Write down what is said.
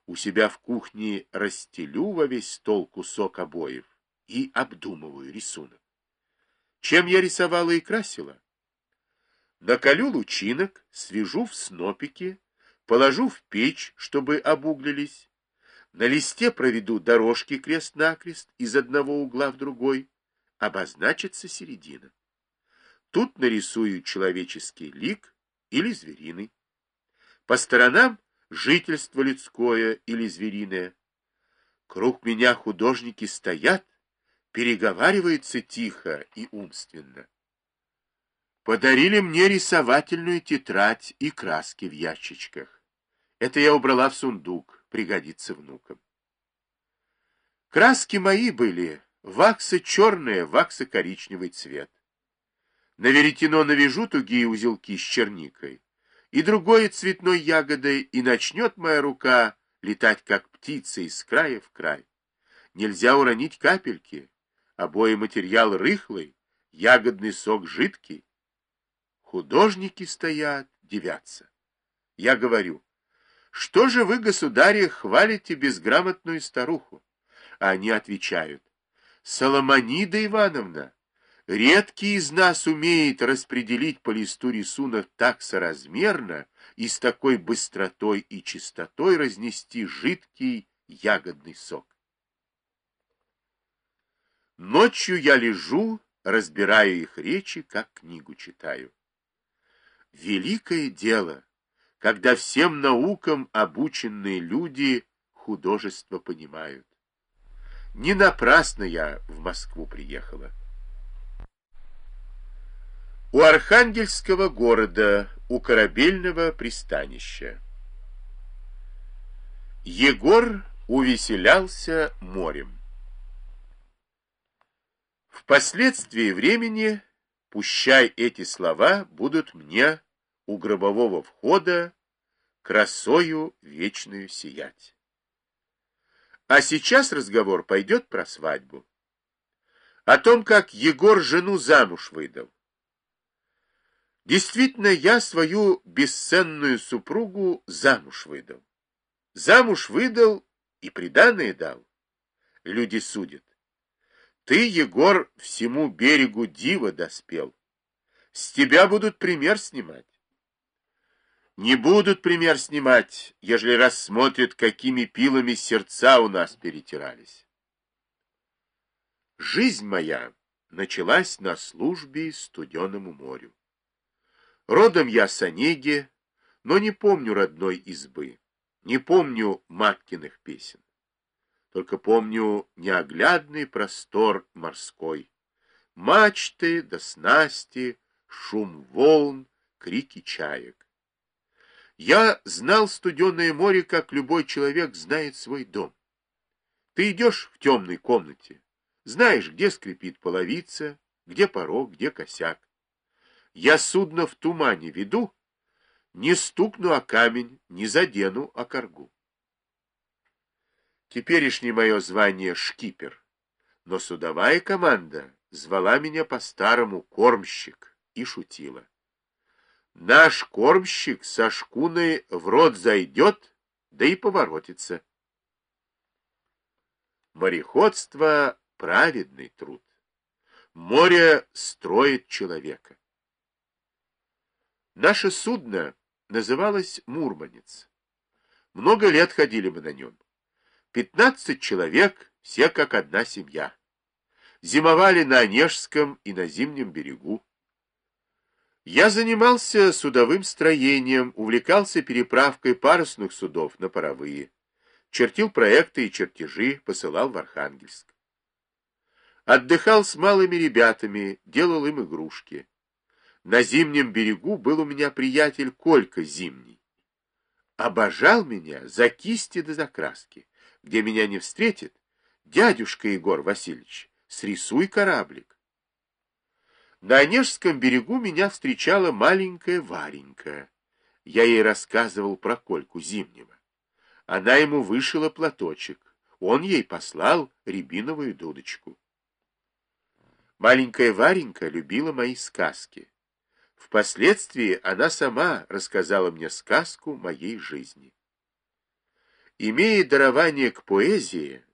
У себя в кухне расстелю во весь стол кусок обоев и обдумываю рисунок. Чем я рисовала и красила? Наколю лучинок, свяжу в снопики, положу в печь, чтобы обуглились. На листе проведу дорожки крест-накрест из одного угла в другой. Обозначится середина. Тут нарисую человеческий лик или звериный. По сторонам жительство людское или звериное. Круг меня художники стоят, переговариваются тихо и умственно. Подарили мне рисовательную тетрадь и краски в ящичках. Это я убрала в сундук, пригодится внукам. Краски мои были, вакса черная, вакса коричневый цвет. На веретено навяжу тугие узелки с черникой и другой цветной ягодой, и начнет моя рука летать, как птица, из края в край. Нельзя уронить капельки, обои материал рыхлый, ягодный сок жидкий. Художники стоят, дивятся. Я говорю: что же вы, государь, хвалите безграмотную старуху? А они отвечают: Соломонида Ивановна, редкий из нас умеет распределить по листу рисунок так соразмерно и с такой быстротой и чистотой разнести жидкий ягодный сок. Ночью я лежу, разбираю их речи, как книгу читаю. Великое дело, когда всем наукам обученные люди художество понимают. Не напрасно я в Москву приехала. У Архангельского города, у корабельного пристанища. Егор увеселялся морем. Впоследствии времени, пущай эти слова будут мне у гробового входа красою вечную сиять. А сейчас разговор пойдет про свадьбу. О том, как Егор жену замуж выдал. Действительно, я свою бесценную супругу замуж выдал. Замуж выдал и приданое дал. Люди судят. Ты, Егор, всему берегу дива доспел. С тебя будут пример снимать. Не будут пример снимать, ежели рассмотрят, какими пилами сердца у нас перетирались. Жизнь моя началась на службе студеному морю. Родом я с Онеги, но не помню родной избы, не помню маткиных песен. Только помню неоглядный простор морской, мачты да снасти, шум волн, крики чаек. Я знал студеное море, как любой человек знает свой дом. Ты идешь в темной комнате, знаешь, где скрипит половица, где порог, где косяк. Я судно в тумане веду, не стукну о камень, не задену о коргу. Теперешнее мое звание шкипер, но судовая команда звала меня по-старому кормщик и шутила. Наш кормщик со шкуной в рот зайдет, да и поворотится. Мореходство — праведный труд. Море строит человека. Наше судно называлось «Мурманец». Много лет ходили мы на нем. 15 человек, все как одна семья. Зимовали на Онежском и на Зимнем берегу. Я занимался судовым строением, увлекался переправкой парусных судов на паровые, чертил проекты и чертежи, посылал в Архангельск. Отдыхал с малыми ребятами, делал им игрушки. На Зимнем берегу был у меня приятель Колька Зимний. Обожал меня за кисти да за краски. Где меня не встретит, дядюшка Егор Васильевич, срисуй кораблик. На Онежском берегу меня встречала маленькая Варенька. Я ей рассказывал про Кольку Зимнего. Она ему вышила платочек. Он ей послал рябиновую дудочку. Маленькая Варенька любила мои сказки. Впоследствии она сама рассказала мне сказку моей жизни. Имея дарование к поэзии,